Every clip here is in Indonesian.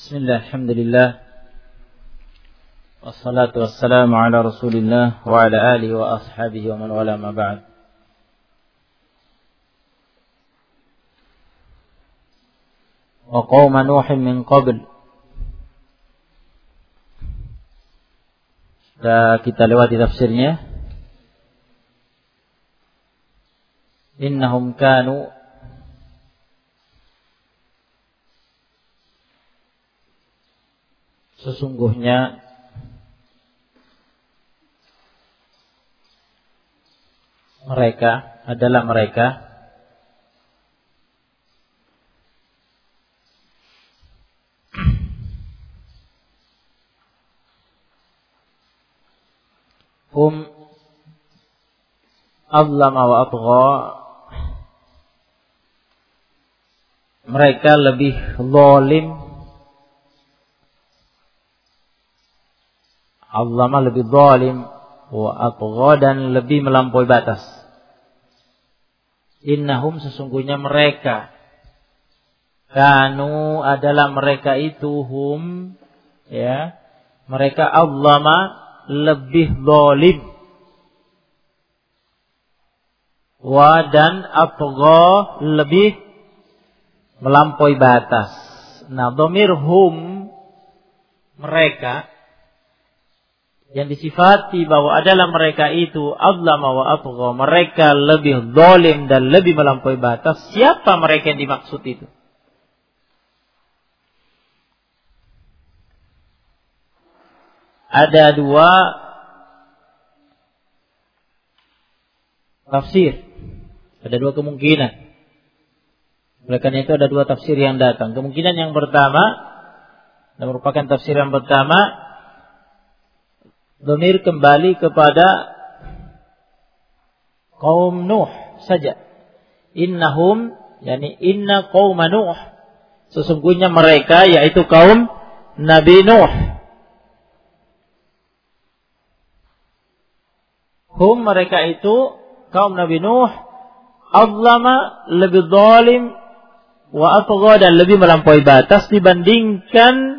Bismillah, alhamdulillah, wassalatu wassalamu ala rasulillah wa ala alihi wa ashabihi wa man wala ma ba'd. Wa qauma Nuhin min qabl. Sudah kita lewati tafsirnya. Innahum kanu sesungguhnya mereka adalah mereka hum azlama wa atgha, mereka lebih zalim, azlama lebih zalim, wa atgha dan lebih melampaui batas. Innahum sesungguhnya mereka, kanu adalah mereka itu, hum ya, mereka azlama lebih zalim, wa dan atgha lebih melampaui batas. Nah, dhamir hum mereka yang disifati bahwa adalah mereka itu azlama wa atgha, mereka lebih zalim dan lebih melampaui batas. Siapa mereka yang dimaksud itu? Ada dua tafsir, ada dua kemungkinan. Oleh karena itu ada dua tafsir yang datang. Kemungkinan yang pertama, dan merupakan tafsir yang pertama, dhamir kembali kepada kaum Nuh saja. Innahum, yani inna qauma Nuh, sesungguhnya mereka yaitu kaum Nabi Nuh. Hum mereka itu kaum Nabi Nuh, azlama lebih zalim, wa atgha dan lebih melampaui batas dibandingkan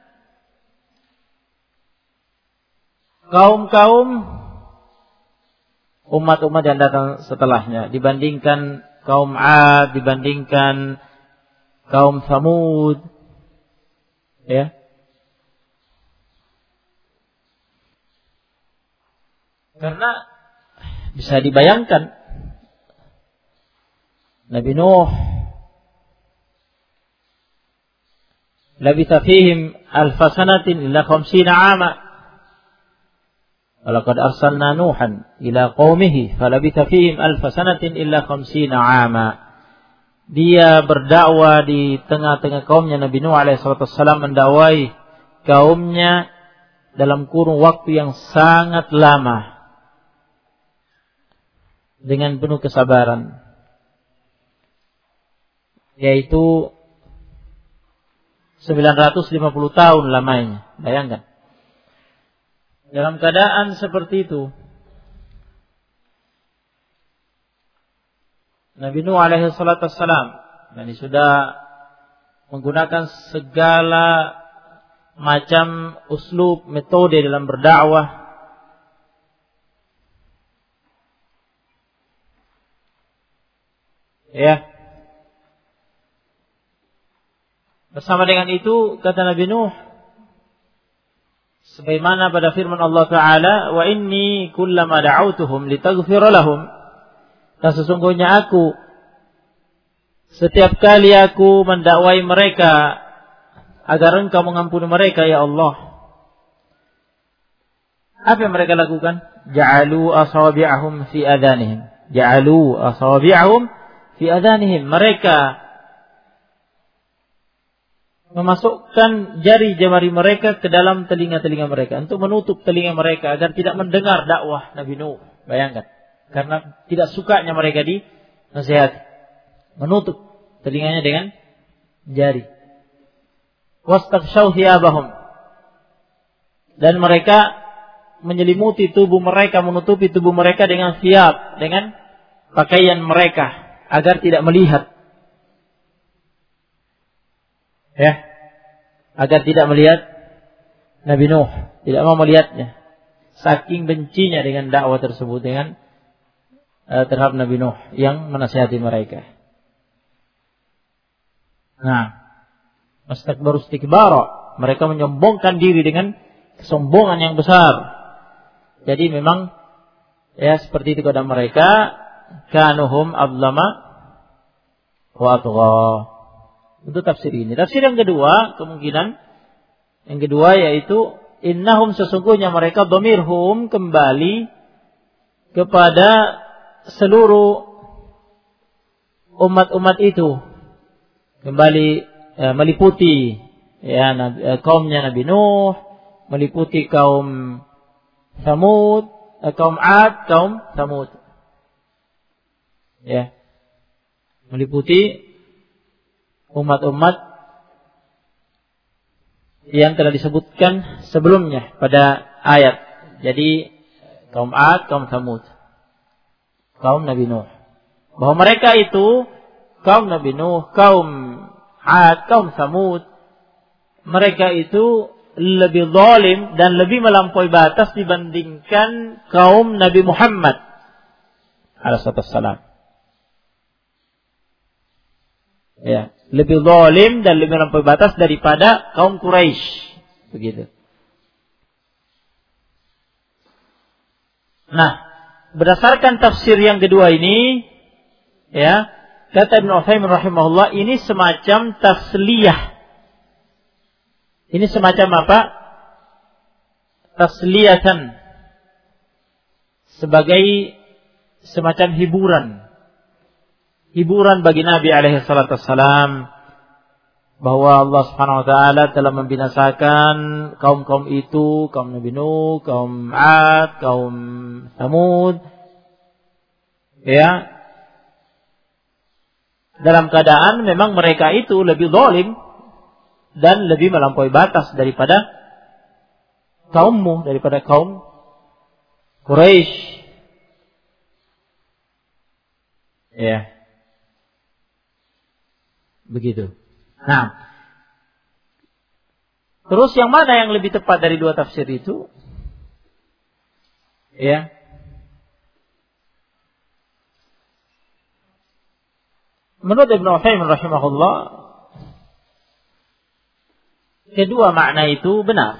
kaum-kaum umat-umat yang datang setelahnya, dibandingkan kaum Ad, dibandingkan kaum Thamud, ya. Karena bisa dibayangkan Nabi Nuh labitha fihim alfa sanatin illa 50 'ama. Walaqad arsalna Nuhan ila qaumihi falabitha fihim alfa sanatin illa 50 'ama. Dia berdakwah di tengah-tengah kaumnya. Nabi Nuh alaihi wasallam mendakwai kaumnya dalam kurun waktu yang sangat lama dengan penuh kesabaran, yaitu 950 tahun lamanya. Bayangkan. Dalam keadaan seperti itu, Nabi Nuh alaihi salatu wassalam sudah menggunakan segala macam uslub, metode dalam berdakwah. Ya. Bersama dengan itu kata Nabi Nuh, sebagaimana pada firman Allah Ta'ala, wa inni kullama da'autuhum litaghfira lahum, dan sesungguhnya aku setiap kali aku mendakwai mereka agar Engkau mengampuni mereka ya Allah, apa yang mereka lakukan? Ja'alu asabi'ahum fi adhanihim. Ja'alu asabi'ahum fi adhanihim. Mereka memasukkan jari-jari mereka ke dalam telinga-telinga mereka untuk menutup telinga mereka agar tidak mendengar dakwah Nabi Nuh. Bayangkan, karena tidak sukanya mereka dinasihati, menutup telinganya dengan jari. Wastaghshaw thiyabahum, dan mereka menyelimuti tubuh mereka, menutupi tubuh mereka dengan thiyab, dengan pakaian mereka agar tidak melihat. Ya. agar tidak melihat Nabi Nuh, tidak mau melihatnya. Saking bencinya dengan dakwah tersebut, dengan terhadap Nabi Nuh yang menasihati mereka. Nah, mastakbaru istikbara, mereka menyombongkan diri dengan kesombongan yang besar. Jadi memang ya seperti itu keadaan mereka, kanuhum adlama wa atgha. Untuk tafsir ini. Tafsir yang kedua, yang kedua yaitu innahum, sesungguhnya mereka, dhamirhum kembali kepada seluruh umat-umat itu, kembali meliputi ya kaumnya Nabi Nuh, meliputi kaum Samud, kaum Ad, kaum Samud. Ya. Meliputi umat-umat yang telah disebutkan sebelumnya pada ayat. Jadi kaum Ad, kaum Samud, kaum Nabi Nuh. Bahwa mereka itu kaum Nabi Nuh, kaum Ad, kaum Samud, mereka itu lebih zalim dan lebih melampaui batas dibandingkan kaum Nabi Muhammad alaihi wassalam. Ya, lebih zalim dan lebih melampaui batas daripada kaum Quraisy, begitu. Nah, berdasarkan tafsir yang kedua ini, ya, kata Ibnu Utsaimin rahimahullah, ini semacam tasliyah. Ini semacam apa? Tasliyatan. Sebagai semacam hiburan. Hiburan bagi Nabi alaihi salatu wassalam, bahwa Allah Subhanahu wa taala telah membinasakan kaum-kaum itu, kaum Nabi Nuh, kaum Ad, kaum Samud, ya, dalam keadaan memang mereka itu lebih zalim dan lebih melampaui batas daripada kaummu, daripada kaum Quraisy. Ya. Begitu. Nah, terus yang mana yang lebih tepat dari dua tafsir itu? Ya. Menurut Ibnu Utsaimin rahimahullah, kedua makna itu benar.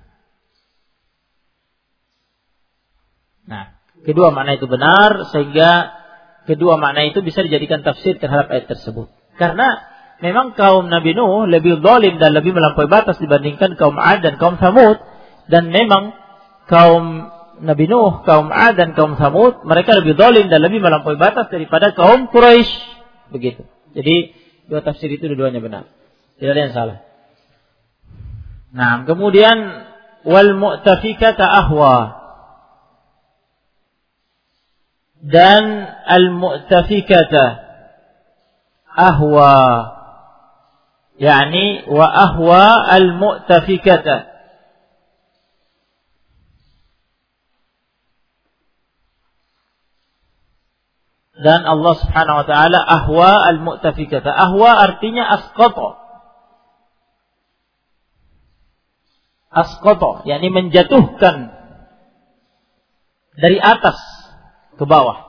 Nah, kedua makna itu benar, sehingga kedua makna itu bisa dijadikan tafsir terhadap ayat tersebut. Karena memang kaum Nabi Nuh lebih zalim dan lebih melampaui batas dibandingkan kaum Ad dan kaum Samud, dan memang kaum Nabi Nuh, kaum Ad dan kaum Samud, mereka lebih zalim dan lebih melampaui batas daripada kaum Quraisy. Begitu. Jadi dua tafsir itu dua-duanya benar. Tidak ada yang salah. Nah, kemudian wal mu'tafikata ahwa, dan al mu'tafikata ahwa, yakni wa ahwa al mu'tafikata, dan Allah Subhanahu wa taala ahwa al mu'tafikata. Ahwa artinya asqata. Asqata, yakni menjatuhkan dari atas ke bawah.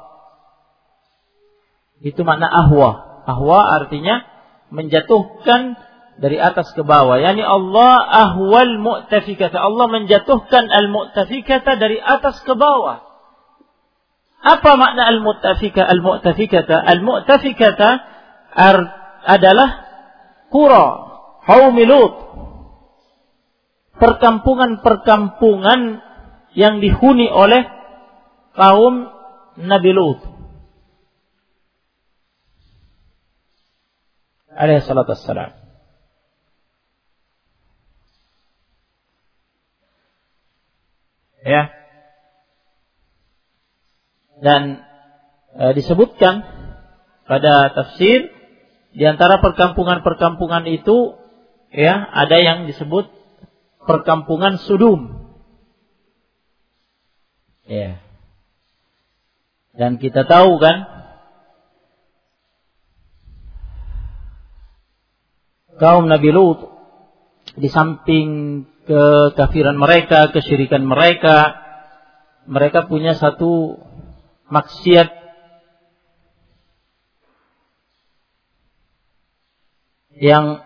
Itu makna ahwa. Ahwa artinya menjatuhkan dari atas ke bawah. Yani Allah ahwal mu'tafikata. Allah menjatuhkan al-mu'tafikata dari atas ke bawah. Apa makna al-mu'tafika? Al-mu'tafikata. Al-mu'tafikata adalah qura qaumi Lut. Perkampungan-perkampungan yang dihuni oleh kaum Nabi Lut alaihi salatu wassalam. Ya. Dan disebutkan pada tafsir, di antara perkampungan-perkampungan itu, ya, ada yang disebut perkampungan Sudum. Ya. Dan kita tahu kan, kaum Nabi Lut di samping kekafiran mereka, kesyirikan mereka, mereka punya satu maksiat yang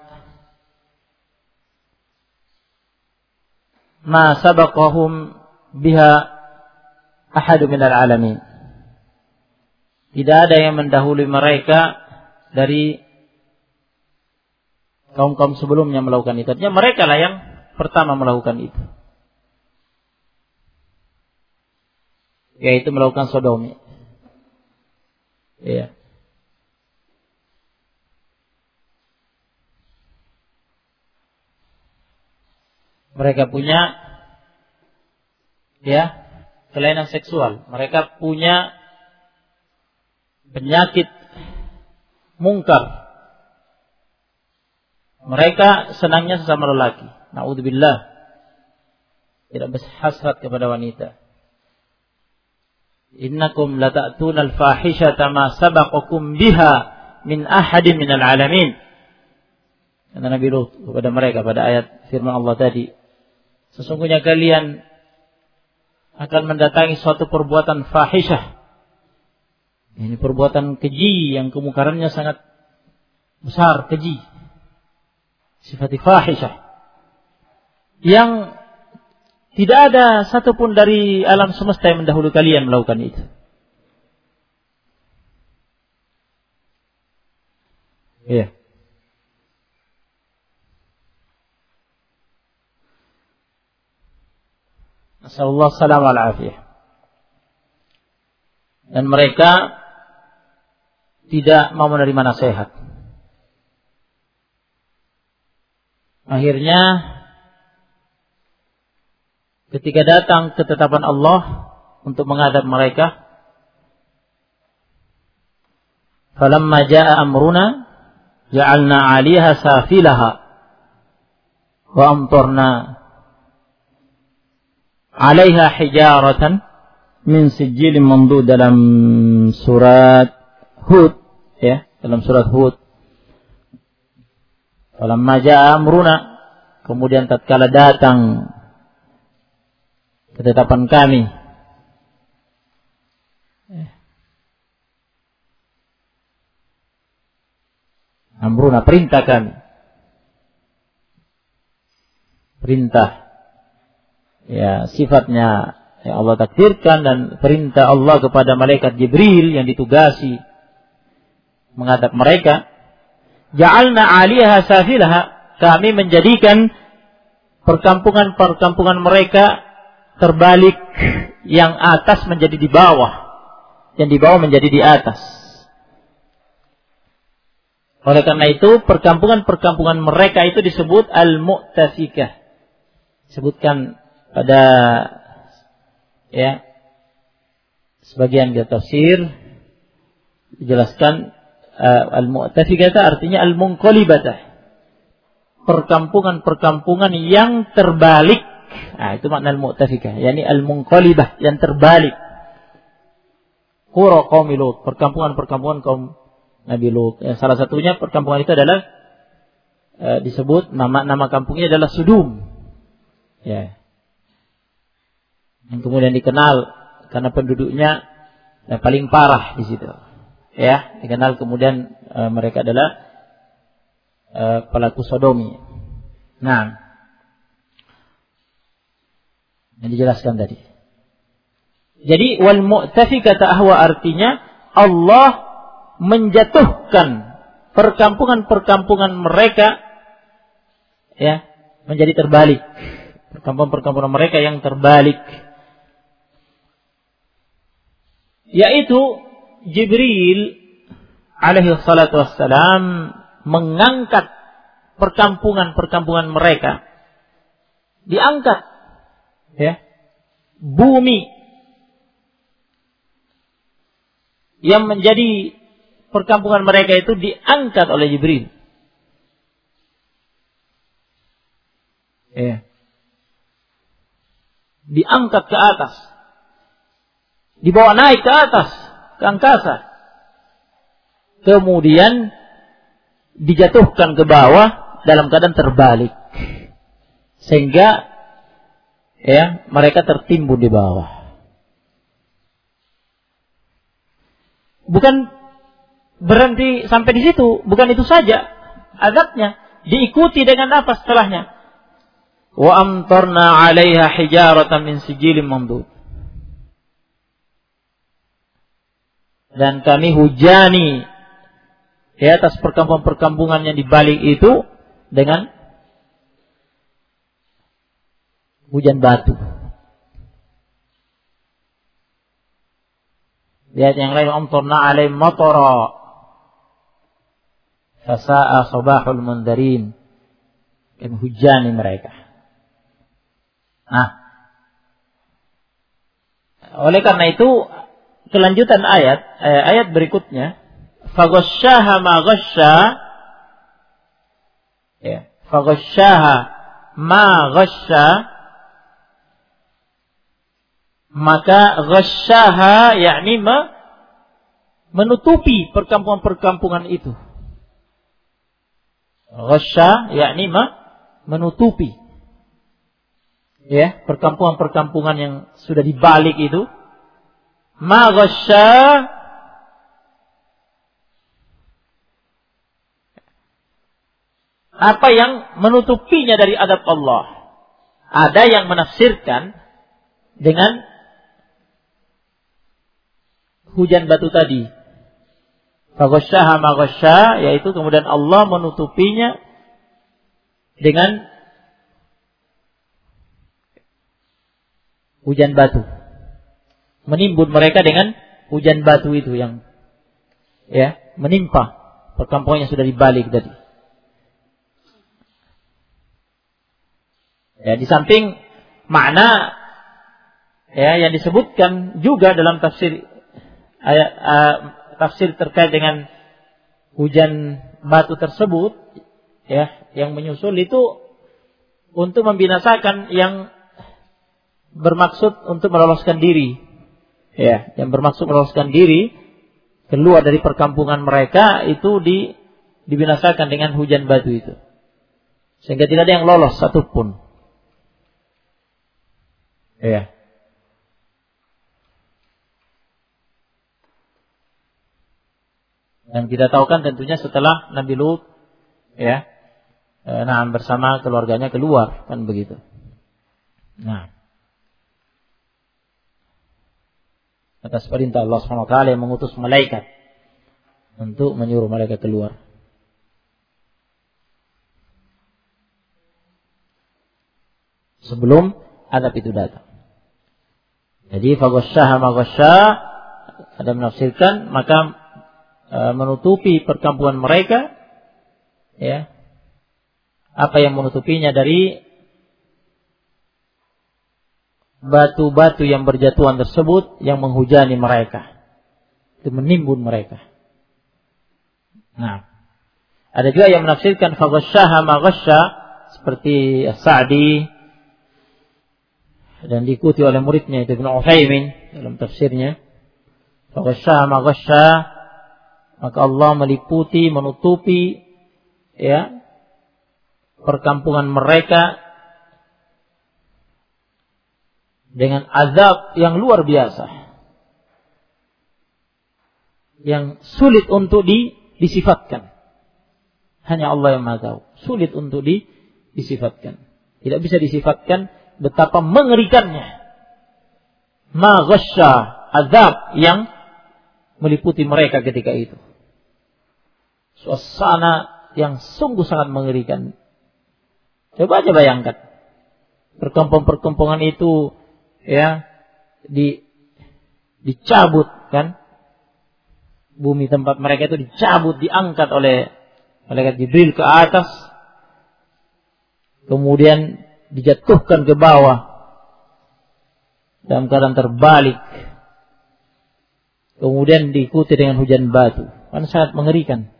ma sabaqahum biha ahadu minal alamin. Tidak ada yang mendahului mereka dari kaum-kaum sebelumnya melakukan itu. Artinya mereka lah yang pertama melakukan itu. Yaitu melakukan sodomi. Iya. Mereka punya kelainan seksual. Mereka punya penyakit mungkar. Mereka senangnya sesama lelaki. Na'udzubillah. Tidak berhasrat kepada wanita. Innakum lata'tuna al-fahishata ma sabaqakum biha min ahadin minal alamin. Kata Nabi Lut kepada mereka pada ayat firman Allah tadi. Sesungguhnya kalian akan mendatangi suatu perbuatan fahishah. Ini perbuatan keji yang kemungkarannya sangat besar, keji. Sifat fahishah. Yang tidak ada satupun dari alam semesta yang mendahului kalian melakukan itu. Iya. Nasallallahu salam wal afiyah. Dan mereka tidak mau menerima nasihat. Akhirnya ketika datang ketetapan Allah untuk mengadab mereka, falamma jaa amruna ja'alna 'aliyaha safilaha wa amtarna 'alaiha hijaratan min sijilin mandud dalam surat Hud, dalam surat Hud. Falamma jaa amruna, kemudian tatkala datang ketetapan kami, amruna, perintah kami, perintah sifatnya yang Allah takdirkan dan perintah Allah kepada malaikat Jibril yang ditugasi menghadap mereka. Ja'alna 'aliyaha safilaha, kami menjadikan perkampungan-perkampungan mereka terbalik, yang atas menjadi di bawah, yang di bawah menjadi di atas. Oleh karena itu perkampungan-perkampungan mereka itu disebut al-mu'tafikah. Sebutkan pada sebagian dia tafsir dijelaskan al-mu'tafikah artinya al-munqalibah. Perkampungan-perkampungan yang terbalik. Itu makna al-mu'tafikah, yakni al-munqalibah, yang terbalik. Qura qaum Lut, perkampungan-perkampungan kaum Nabi Lut. Salah satunya perkampungan itu adalah disebut nama kampungnya adalah Sudum. Yang kemudian dikenal karena penduduknya paling parah di situ. Dikenal kemudian mereka adalah pelaku sodomi. Nah, yang dijelaskan tadi. Jadi wal mu'tafikata ahwa artinya Allah menjatuhkan perkampungan-perkampungan mereka menjadi terbalik. Perkampungan-perkampungan mereka yang terbalik. Yaitu Jibril alaihi salatu wassalam mengangkat perkampungan-perkampungan mereka. Diangkat bumi yang menjadi perkampungan mereka itu diangkat oleh Jibril. Diangkat ke atas, dibawa naik ke atas, ke angkasa, kemudian dijatuhkan ke bawah dalam keadaan terbalik. Sehingga ya mereka tertimbun di bawah. Bukan berhenti sampai di situ, bukan itu saja azabnya, diikuti dengan apa setelahnya? Wa amtarna 'alaiha hijaratan min sijilin mamdud. Dan kami hujani di atas perkampungan-perkampungan yang di balik itu dengan hujan batu. Lihat yang lain, amtarna 'alaihim matara fasa'a sabahul mundarin. Kami hujani mereka. Nah, oleh karena itu kelanjutan ayat berikutnya, faghasyaha ma ghasya, ya, faghasyaha ma ghasya, maka ghasyaha yakni menutupi perkampungan-perkampungan itu. Ghasya yakni menutupi, ya, perkampungan-perkampungan yang sudah dibalik itu. Ma ghasya, apa yang menutupinya dari adab Allah. Ada yang menafsirkan dengan hujan batu tadi. Faghasyaha ma ghasya, yaitu kemudian Allah menutupinya dengan hujan batu. Menimbun mereka dengan hujan batu itu yang ya menimpa perkampungan yang sudah dibalik tadi. Ya, di samping makna ya yang disebutkan juga dalam tafsir ayat tafsir terkait dengan hujan batu tersebut, ya, yang menyusul itu untuk membinasakan yang bermaksud untuk meloloskan diri, ya, yang bermaksud meloloskan diri keluar dari perkampungan mereka itu dibinasakan dengan hujan batu itu, sehingga tidak ada yang lolos satupun, ya. Dan kita tahu kan tentunya setelah Nabi Lut, ya, bersama keluarganya keluar, kan begitu. Nah, atas perintah Allah SWT yang mengutus malaikat untuk menyuruh mereka keluar. Sebelum adab itu datang. Jadi faghasyaha ma ghasya, ada menafsirkan maka menutupi perkampungan mereka, ya, apa yang menutupinya dari batu-batu yang berjatuhan tersebut yang menghujani mereka, itu menimbun mereka. Nah, ada juga yang menafsirkan faghasyaha ma ghasya seperti As-Sa'di dan diikuti oleh muridnya itu Ibnu Utsaimin dalam tafsirnya. Faghasyaha ma ghasya, maka Allah meliputi, menutupi, ya, perkampungan mereka dengan azab yang luar biasa, yang sulit untuk disifatkan. Hanya Allah yang Maha tahu. Sulit untuk disifatkan. Tidak bisa disifatkan betapa mengerikannya. Ma ghasya, azab yang meliputi mereka ketika itu. Suasana yang sungguh sangat mengerikan. Coba aja bayangkan. Perkampungan itu, ya, dicabut, kan? Bumi tempat mereka itu dicabut, diangkat oleh malaikat Jibril ke atas. Kemudian dijatuhkan ke bawah dalam keadaan terbalik. Kemudian diikuti dengan hujan batu. Kan sangat mengerikan.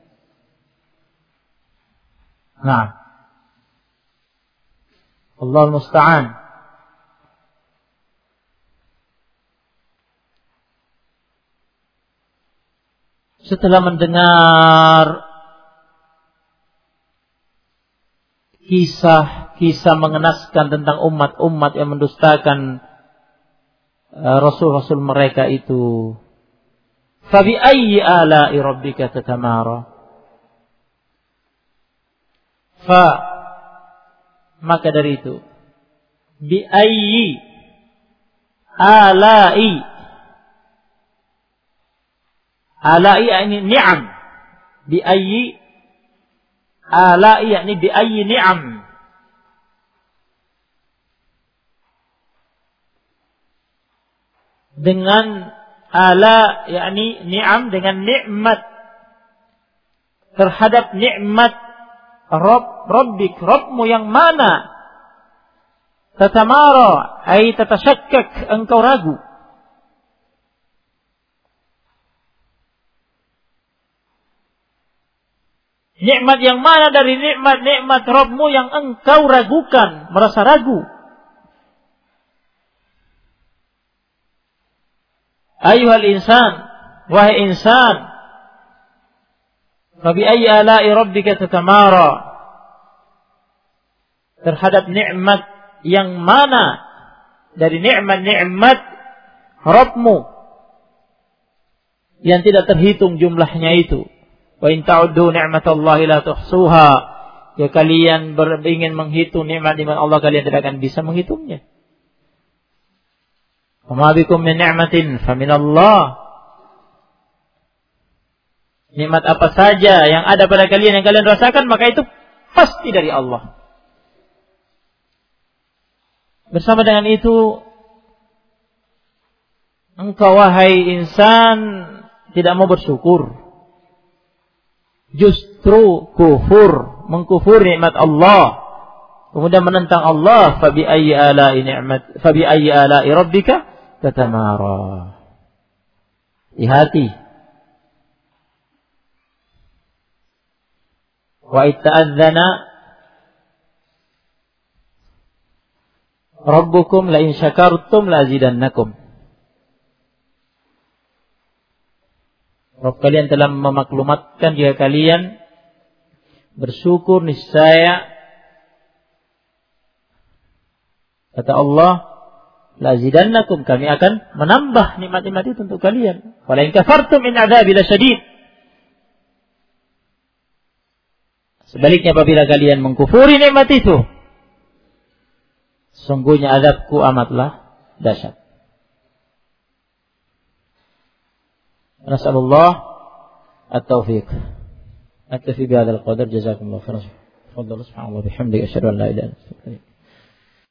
Nah, Allahul Musta'an. Setelah mendengar kisah kisah mengenaskan tentang umat-umat yang mendustakan rasul-rasul mereka itu. Fabi ayyi ala'i rabbika tatamara. Maka dari itu, bi ayyi ala'i yakni ni'am. Bi ayyi ala'i yakni bi ayyi ni'am. Dengan ala yakni ni'am, dengan nikmat, terhadap nikmat Rabbik, Rabbmu yang mana? Tatamara, ay tatasyakkak, engkau ragu. Nikmat yang mana dari nikmat-nikmat Rabbmu yang engkau ragukan, merasa ragu? Ayuhal insan, wahai insan, fabi ayyi ala'i rabbika tatamara, terhadap nikmat yang mana dari nikmat-nikmat Rabbmu yang tidak terhitung jumlahnya itu. Wa in ta'uddu ni'matallahi la tuhsuha, ya kalian ingin menghitung nikmat-nikmat Allah, kalian tidak akan bisa menghitungnya. Wa ma bikum min ni'matin fa minallah. Nikmat apa saja yang ada pada kalian, yang kalian rasakan, maka itu pasti dari Allah. Bersama dengan itu, engkau wahai insan tidak mau bersyukur. Justru kufur, mengkufur nikmat Allah. Kemudian menentang Allah, fabi ayyi ala'i rabbika tatamara. Hati. Wa itta'adzana rabbukum la in syakartum la azidannakum. Rabb kalian telah memaklumatkan jika kalian bersyukur, niscaya kata Allah, la azidannakum, kami akan menambah nikmat-nikmat itu untuk kalian. Wa la in kafartum in adzabi lasyadid. Sebaliknya apabila kalian mengkufuri nikmat itu, sungguhnya azabku amatlah dahsyat. Nasallallahu at-taufiq. Aktafi bihadzal qadar, jazakumullahu khairan. Fadhlu subhanallahi wa bihamdihi, asyhadu an la ilaha illa anta.